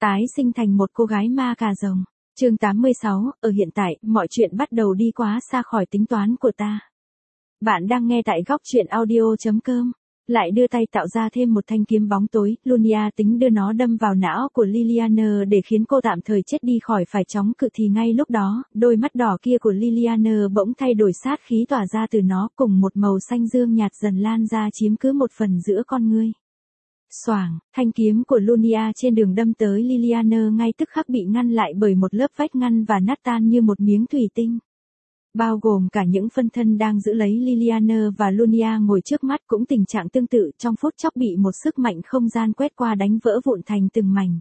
Tái sinh thành một cô gái ma cà rồng. Chương 86, ở hiện tại, mọi chuyện bắt đầu đi quá xa khỏi tính toán của ta. Bạn đang nghe tại góc truyện audio.com. Lại đưa tay tạo ra thêm một thanh kiếm bóng tối, Lunia tính đưa nó đâm vào não của Liliana để khiến cô tạm thời chết đi khỏi phải chống cự, thì ngay lúc đó, đôi mắt đỏ kia của Liliana bỗng thay đổi, sát khí tỏa ra từ nó cùng một màu xanh dương nhạt dần lan ra chiếm cứ một phần giữa con ngươi. Xoảng, thanh kiếm của Lunia trên đường đâm tới Liliana ngay tức khắc bị ngăn lại bởi một lớp vách ngăn và nát tan như một miếng thủy tinh. Bao gồm cả những phân thân đang giữ lấy Liliana và Lunia ngồi trước mắt cũng tình trạng tương tự, trong phút chốc bị một sức mạnh không gian quét qua đánh vỡ vụn thành từng mảnh.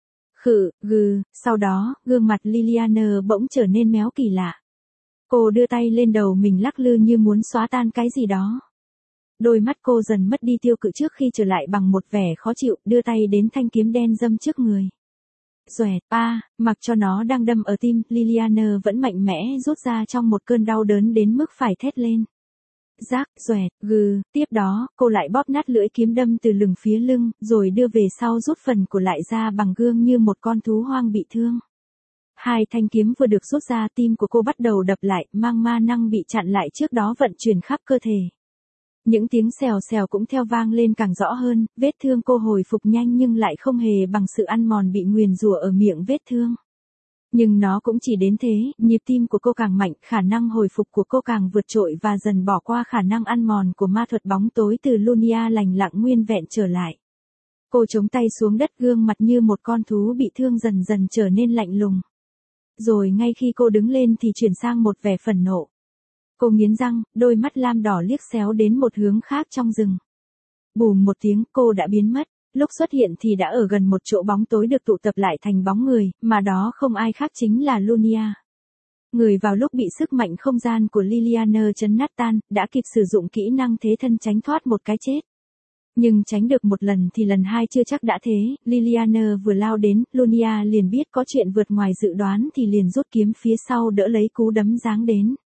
Sau đó, gương mặt Liliana bỗng trở nên méo kỳ lạ. Cô đưa tay lên đầu mình lắc lư như muốn xóa tan cái gì đó. Đôi mắt cô dần mất đi tiêu cự trước khi trở lại bằng một vẻ khó chịu, đưa tay đến thanh kiếm đen dâm trước người. Xoẹt, mặc cho nó đang đâm ở tim, Liliana vẫn mạnh mẽ rút ra trong một cơn đau đớn đến mức phải thét lên. Rác, xoẹt, tiếp đó, cô lại bóp nát lưỡi kiếm đâm từ lưng phía lưng, rồi đưa về sau rút phần của lại ra bằng gương như một con thú hoang bị thương. Hai thanh kiếm vừa được rút ra, tim của cô bắt đầu đập lại, mang ma năng bị chặn lại trước đó vận chuyển khắp cơ thể. Những tiếng xèo xèo cũng theo vang lên càng rõ hơn, vết thương cô hồi phục nhanh nhưng lại không hề bằng sự ăn mòn bị nguyền rủa ở miệng vết thương. Nhưng nó cũng chỉ đến thế, nhịp tim của cô càng mạnh, khả năng hồi phục của cô càng vượt trội và dần bỏ qua khả năng ăn mòn của ma thuật bóng tối từ Lunia lành lặng nguyên vẹn trở lại. Cô chống tay xuống đất, gương mặt như một con thú bị thương dần dần trở nên lạnh lùng. Rồi ngay khi cô đứng lên thì chuyển sang một vẻ phẫn nộ. Cô nghiến răng, đôi mắt lam đỏ liếc xéo đến một hướng khác trong rừng. Bùm một tiếng, cô đã biến mất. Lúc xuất hiện thì đã ở gần một chỗ bóng tối được tụ tập lại thành bóng người, mà đó không ai khác chính là Lunia. Người vào lúc bị sức mạnh không gian của Liliana chấn nát tan, đã kịp sử dụng kỹ năng thế thân tránh thoát một cái chết. Nhưng tránh được một lần thì lần hai chưa chắc đã thế, Liliana vừa lao đến, Lunia liền biết có chuyện vượt ngoài dự đoán thì liền rút kiếm phía sau đỡ lấy cú đấm giáng đến.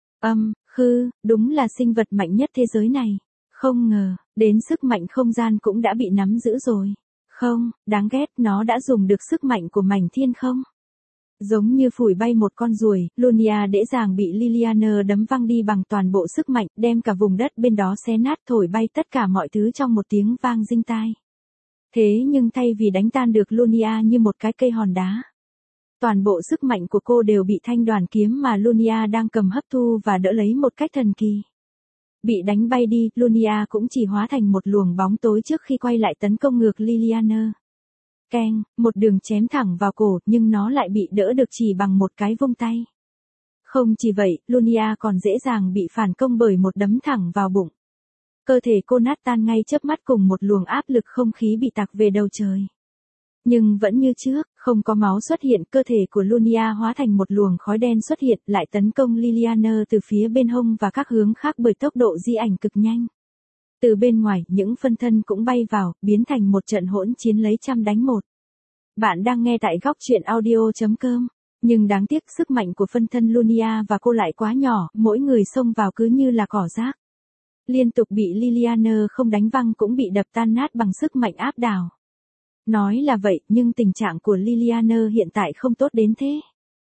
Đúng là sinh vật mạnh nhất thế giới này. Không ngờ, đến sức mạnh không gian cũng đã bị nắm giữ rồi. Không, đáng ghét, nó đã dùng được sức mạnh của mảnh thiên không. Giống như phủi bay một con ruồi, Lunia dễ dàng bị Liliana đấm văng đi bằng toàn bộ sức mạnh, đem cả vùng đất bên đó xé nát, thổi bay tất cả mọi thứ trong một tiếng vang rinh tai. Thế nhưng thay vì đánh tan được Lunia như một cái cây hòn đá, toàn bộ sức mạnh của cô đều bị thanh đoàn kiếm mà Lunia đang cầm hấp thu và đỡ lấy một cách thần kỳ. Bị đánh bay đi, Lunia cũng chỉ hóa thành một luồng bóng tối trước khi quay lại tấn công ngược Liliana. Keng, một đường chém thẳng vào cổ, nhưng nó lại bị đỡ được chỉ bằng một cái vung tay. Không chỉ vậy, Lunia còn dễ dàng bị phản công bởi một đấm thẳng vào bụng. Cơ thể cô nát tan ngay chớp mắt cùng một luồng áp lực không khí bị tạc về đầu trời. Nhưng vẫn như trước, không có máu xuất hiện, cơ thể của Lunia hóa thành một luồng khói đen xuất hiện, lại tấn công Liliana từ phía bên hông và các hướng khác bởi tốc độ di ảnh cực nhanh. Từ bên ngoài, những phân thân cũng bay vào, biến thành một trận hỗn chiến lấy trăm đánh một. Bạn đang nghe tại góc truyện audio.com. Nhưng đáng tiếc sức mạnh của phân thân Lunia và cô lại quá nhỏ, mỗi người xông vào cứ như là cỏ rác. Liên tục bị Liliana không đánh văng cũng bị đập tan nát bằng sức mạnh áp đảo. Nói là vậy, nhưng tình trạng của Liliana hiện tại không tốt đến thế.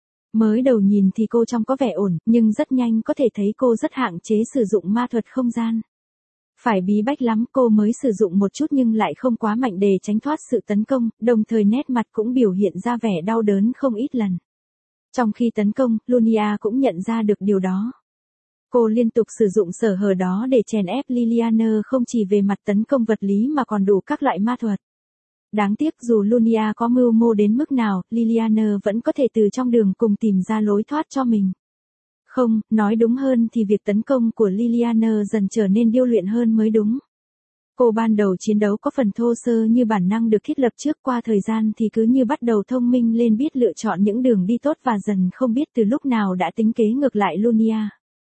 Mới đầu nhìn thì cô trông có vẻ ổn, nhưng rất nhanh có thể thấy cô rất hạn chế sử dụng ma thuật không gian. Phải bí bách lắm cô mới sử dụng một chút nhưng lại không quá mạnh để tránh thoát sự tấn công, đồng thời nét mặt cũng biểu hiện ra vẻ đau đớn không ít lần. Trong khi tấn công, Lunia cũng nhận ra được điều đó. Cô liên tục sử dụng sở hở đó để chèn ép Liliana không chỉ về mặt tấn công vật lý mà còn đủ các loại ma thuật. Đáng tiếc dù Lunia có mưu mô đến mức nào, Liliana vẫn có thể từ trong đường cùng tìm ra lối thoát cho mình. Không, nói đúng hơn thì việc tấn công của Liliana dần trở nên điêu luyện hơn mới đúng. Cô ban đầu chiến đấu có phần thô sơ như bản năng được thiết lập trước, qua thời gian thì cứ như bắt đầu thông minh lên, biết lựa chọn những đường đi tốt và dần không biết từ lúc nào đã tính kế ngược lại Lunia.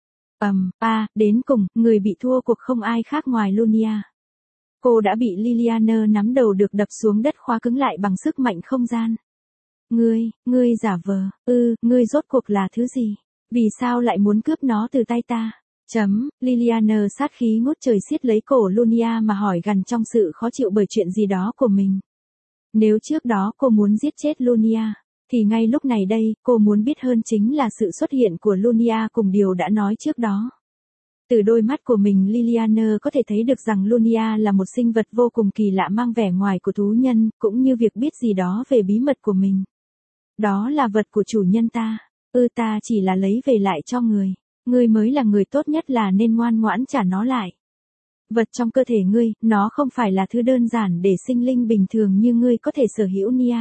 Đến cùng, người bị thua cuộc không ai khác ngoài Lunia. Cô đã bị Liliana nắm đầu được đập xuống đất khóa cứng lại bằng sức mạnh không gian. Ngươi giả vờ, ngươi rốt cuộc là thứ gì? Vì sao lại muốn cướp nó từ tay ta? Liliana sát khí ngút trời siết lấy cổ Lunia mà hỏi gằn trong sự khó chịu bởi chuyện gì đó của mình. Nếu trước đó cô muốn giết chết Lunia, thì ngay lúc này đây, cô muốn biết hơn chính là sự xuất hiện của Lunia cùng điều đã nói trước đó. Từ đôi mắt của mình Liliana có thể thấy được rằng Lunia là một sinh vật vô cùng kỳ lạ mang vẻ ngoài của thú nhân, cũng như việc biết gì đó về bí mật của mình. Đó là vật của chủ nhân ta. Ta chỉ là lấy về lại cho người. Ngươi mới là người tốt nhất là nên ngoan ngoãn trả nó lại. Vật trong cơ thể ngươi, nó không phải là thứ đơn giản để sinh linh bình thường như ngươi có thể sở hữu Nia.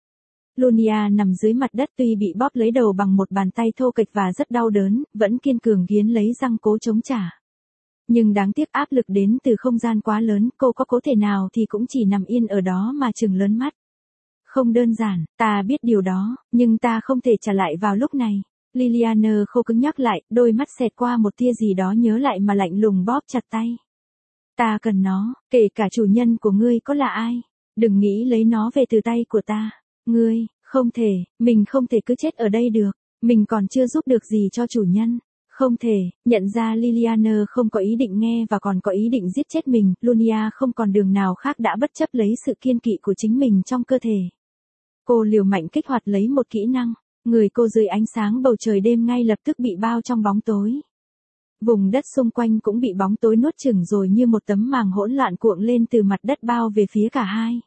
Lunia nằm dưới mặt đất tuy bị bóp lấy đầu bằng một bàn tay thô kệch và rất đau đớn, vẫn kiên cường nghiến lấy răng cố chống trả. Nhưng đáng tiếc áp lực đến từ không gian quá lớn, cô có thể nào thì cũng chỉ nằm yên ở đó mà trừng lớn mắt. Không đơn giản, ta biết điều đó, nhưng ta không thể trả lại vào lúc này. Liliana khô cứng nhắc lại, đôi mắt xẹt qua một tia gì đó nhớ lại mà lạnh lùng bóp chặt tay. Ta cần nó, kể cả chủ nhân của ngươi có là ai. Đừng nghĩ lấy nó về từ tay của ta. Ngươi, không thể, mình không thể cứ chết ở đây được. Mình còn chưa giúp được gì cho chủ nhân. Không thể, nhận ra Liliana không có ý định nghe và còn có ý định giết chết mình, Lunia không còn đường nào khác đã bất chấp lấy sự kiên kỵ của chính mình trong cơ thể. Cô liều mạnh kích hoạt lấy một kỹ năng. Người cô dưới ánh sáng bầu trời đêm ngay lập tức bị bao trong bóng tối. Vùng đất xung quanh cũng bị bóng tối nuốt chửng rồi như một tấm màng hỗn loạn cuộn lên từ mặt đất bao về phía cả hai.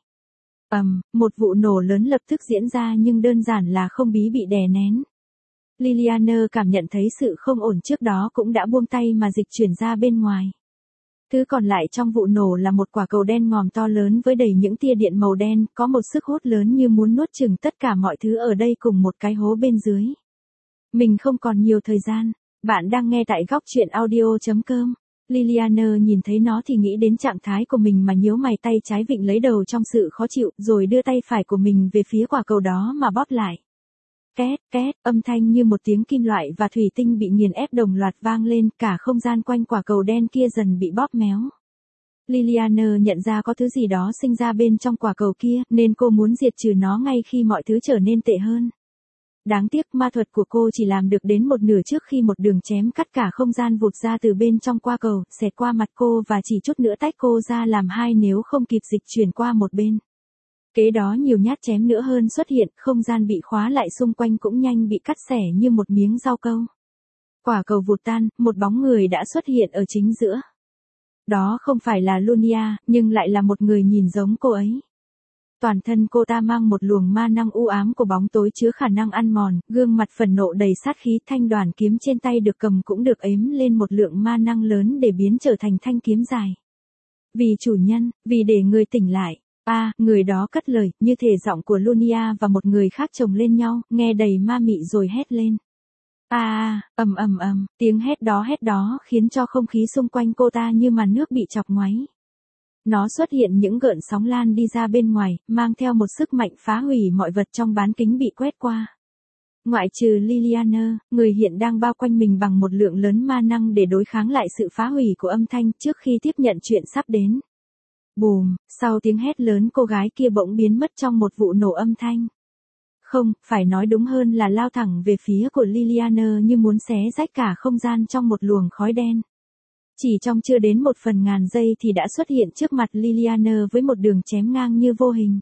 Một vụ nổ lớn lập tức diễn ra nhưng đơn giản là không bí bị đè nén. Liliana cảm nhận thấy sự không ổn trước đó cũng đã buông tay mà dịch chuyển ra bên ngoài. Thứ còn lại trong vụ nổ là một quả cầu đen ngòm to lớn với đầy những tia điện màu đen, có một sức hút lớn như muốn nuốt chửng tất cả mọi thứ ở đây cùng một cái hố bên dưới. Mình không còn nhiều thời gian. Bạn đang nghe tại góc truyện audio.com. Liliana nhìn thấy nó thì nghĩ đến trạng thái của mình mà nhíu mày, tay trái vịn lấy đầu trong sự khó chịu, rồi đưa tay phải của mình về phía quả cầu đó mà bóp lại. Két, két, âm thanh như một tiếng kim loại và thủy tinh bị nghiền ép đồng loạt vang lên, cả không gian quanh quả cầu đen kia dần bị bóp méo. Liliana nhận ra có thứ gì đó sinh ra bên trong quả cầu kia, nên cô muốn diệt trừ nó ngay khi mọi thứ trở nên tệ hơn. Đáng tiếc ma thuật của cô chỉ làm được đến một nửa trước khi một đường chém cắt cả không gian vụt ra từ bên trong qua cầu, xẹt qua mặt cô và chỉ chút nữa tách cô ra làm hai nếu không kịp dịch chuyển qua một bên. Kế đó nhiều nhát chém nữa hơn xuất hiện, không gian bị khóa lại xung quanh cũng nhanh bị cắt xẻ như một miếng rau câu. Quả cầu vụt tan, một bóng người đã xuất hiện ở chính giữa. Đó không phải là Lunia, nhưng lại là một người nhìn giống cô ấy. Toàn thân cô ta mang một luồng ma năng u ám của bóng tối chứa khả năng ăn mòn, gương mặt phần nộ đầy sát khí, thanh đoàn kiếm trên tay được cầm cũng được ếm lên một lượng ma năng lớn để biến trở thành thanh kiếm dài. Vì chủ nhân, vì để người tỉnh lại. Người đó cất lời, như thể giọng của Lunia và một người khác chồng lên nhau, nghe đầy ma mị rồi hét lên. Tiếng hét đó khiến cho không khí xung quanh cô ta như màn nước bị chọc ngoáy. Nó xuất hiện những gợn sóng lan đi ra bên ngoài, mang theo một sức mạnh phá hủy mọi vật trong bán kính bị quét qua. Ngoại trừ Liliana, người hiện đang bao quanh mình bằng một lượng lớn ma năng để đối kháng lại sự phá hủy của âm thanh trước khi tiếp nhận chuyện sắp đến. Bùm, sau tiếng hét lớn cô gái kia bỗng biến mất trong một vụ nổ âm thanh. Không, phải nói đúng hơn là lao thẳng về phía của Liliana như muốn xé rách cả không gian trong một luồng khói đen. Chỉ trong chưa đến 1/1000 giây thì đã xuất hiện trước mặt Liliana với một đường chém ngang như vô hình.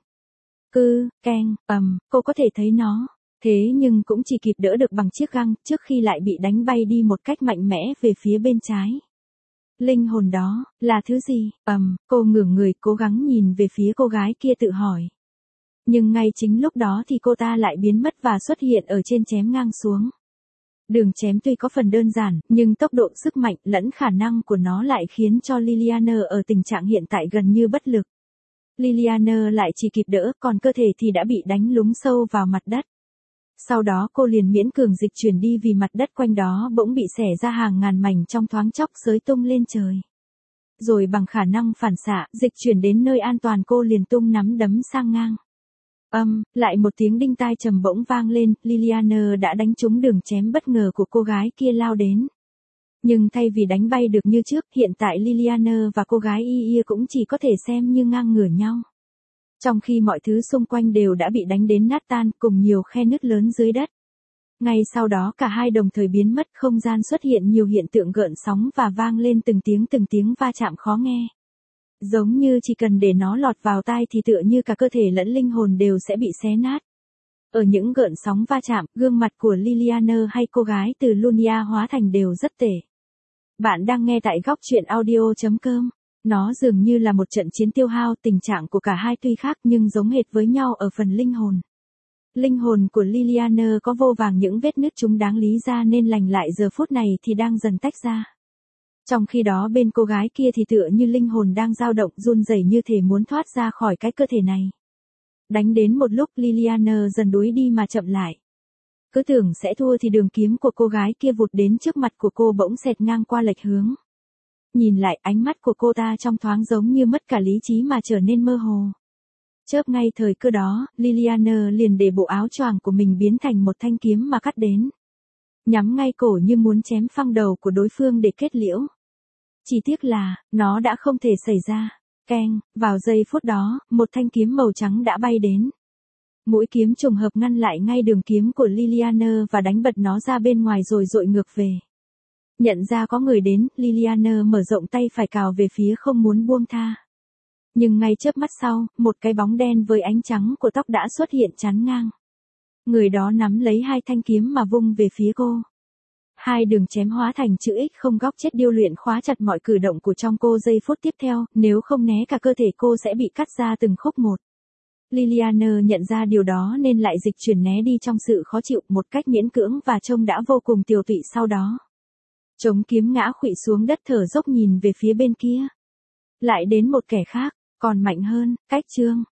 Cô có thể thấy nó. Thế nhưng cũng chỉ kịp đỡ được bằng chiếc găng trước khi lại bị đánh bay đi một cách mạnh mẽ về phía bên trái. Linh hồn đó, là thứ gì? Cô ngửa người cố gắng nhìn về phía cô gái kia tự hỏi. Nhưng ngay chính lúc đó thì cô ta lại biến mất và xuất hiện ở trên chém ngang xuống. Đường chém tuy có phần đơn giản, nhưng tốc độ sức mạnh lẫn khả năng của nó lại khiến cho Liliana ở tình trạng hiện tại gần như bất lực. Liliana lại chỉ kịp đỡ, còn cơ thể thì đã bị đánh lún sâu vào mặt đất. Sau đó cô liền miễn cường dịch chuyển đi vì mặt đất quanh đó bỗng bị xẻ ra hàng ngàn mảnh trong thoáng chốc xới tung lên trời. Rồi bằng khả năng phản xạ, dịch chuyển đến nơi an toàn cô liền tung nắm đấm sang ngang. Lại một tiếng đinh tai trầm bỗng vang lên, Liliana đã đánh trúng đường chém bất ngờ của cô gái kia lao đến. Nhưng thay vì đánh bay được như trước, hiện tại Liliana và cô gái Ia cũng chỉ có thể xem như ngang ngửa nhau. Trong khi mọi thứ xung quanh đều đã bị đánh đến nát tan cùng nhiều khe nứt lớn dưới đất. Ngay sau đó cả hai đồng thời biến mất, không gian xuất hiện nhiều hiện tượng gợn sóng và vang lên từng tiếng va chạm khó nghe. Giống như chỉ cần để nó lọt vào tai thì tựa như cả cơ thể lẫn linh hồn đều sẽ bị xé nát. Ở những gợn sóng va chạm, gương mặt của Liliana hay cô gái từ Lunia hóa thành đều rất tệ. Bạn đang nghe tại góc chuyện audio.com. Nó dường như là một trận chiến tiêu hao, tình trạng của cả hai tuy khác nhưng giống hệt với nhau ở phần linh hồn. Linh hồn của Liliana có vô vàng những vết nứt chúng đáng lý ra nên lành lại giờ phút này thì đang dần tách ra. Trong khi đó bên cô gái kia thì tựa như linh hồn đang dao động run rẩy như thể muốn thoát ra khỏi cái cơ thể này. Đánh đến một lúc Liliana dần đuối đi mà chậm lại. Cứ tưởng sẽ thua thì đường kiếm của cô gái kia vụt đến trước mặt của cô bỗng xẹt ngang qua lệch hướng. Nhìn lại ánh mắt của cô ta trong thoáng giống như mất cả lý trí mà trở nên mơ hồ. Chớp ngay thời cơ đó, Liliana liền để bộ áo choàng của mình biến thành một thanh kiếm mà cắt đến. Nhắm ngay cổ như muốn chém phăng đầu của đối phương để kết liễu. Chỉ tiếc là, nó đã không thể xảy ra. Keng, vào giây phút đó, một thanh kiếm màu trắng đã bay đến. Mũi kiếm trùng hợp ngăn lại ngay đường kiếm của Liliana và đánh bật nó ra bên ngoài rồi dội ngược về. Nhận ra có người đến, Liliana mở rộng tay phải cào về phía không muốn buông tha. Nhưng ngay chớp mắt sau, một cái bóng đen với ánh trắng của tóc đã xuất hiện chắn ngang. Người đó nắm lấy hai thanh kiếm mà vung về phía cô. Hai đường chém hóa thành chữ X không góc chết điêu luyện khóa chặt mọi cử động của trong cô giây phút tiếp theo, nếu không né cả cơ thể cô sẽ bị cắt ra từng khúc một. Liliana nhận ra điều đó nên lại dịch chuyển né đi trong sự khó chịu một cách miễn cưỡng và trông đã vô cùng tiều tụy sau đó. Chống kiếm ngã khuỵu xuống đất thở dốc nhìn về phía bên kia. Lại đến một kẻ khác, còn mạnh hơn, cách chương.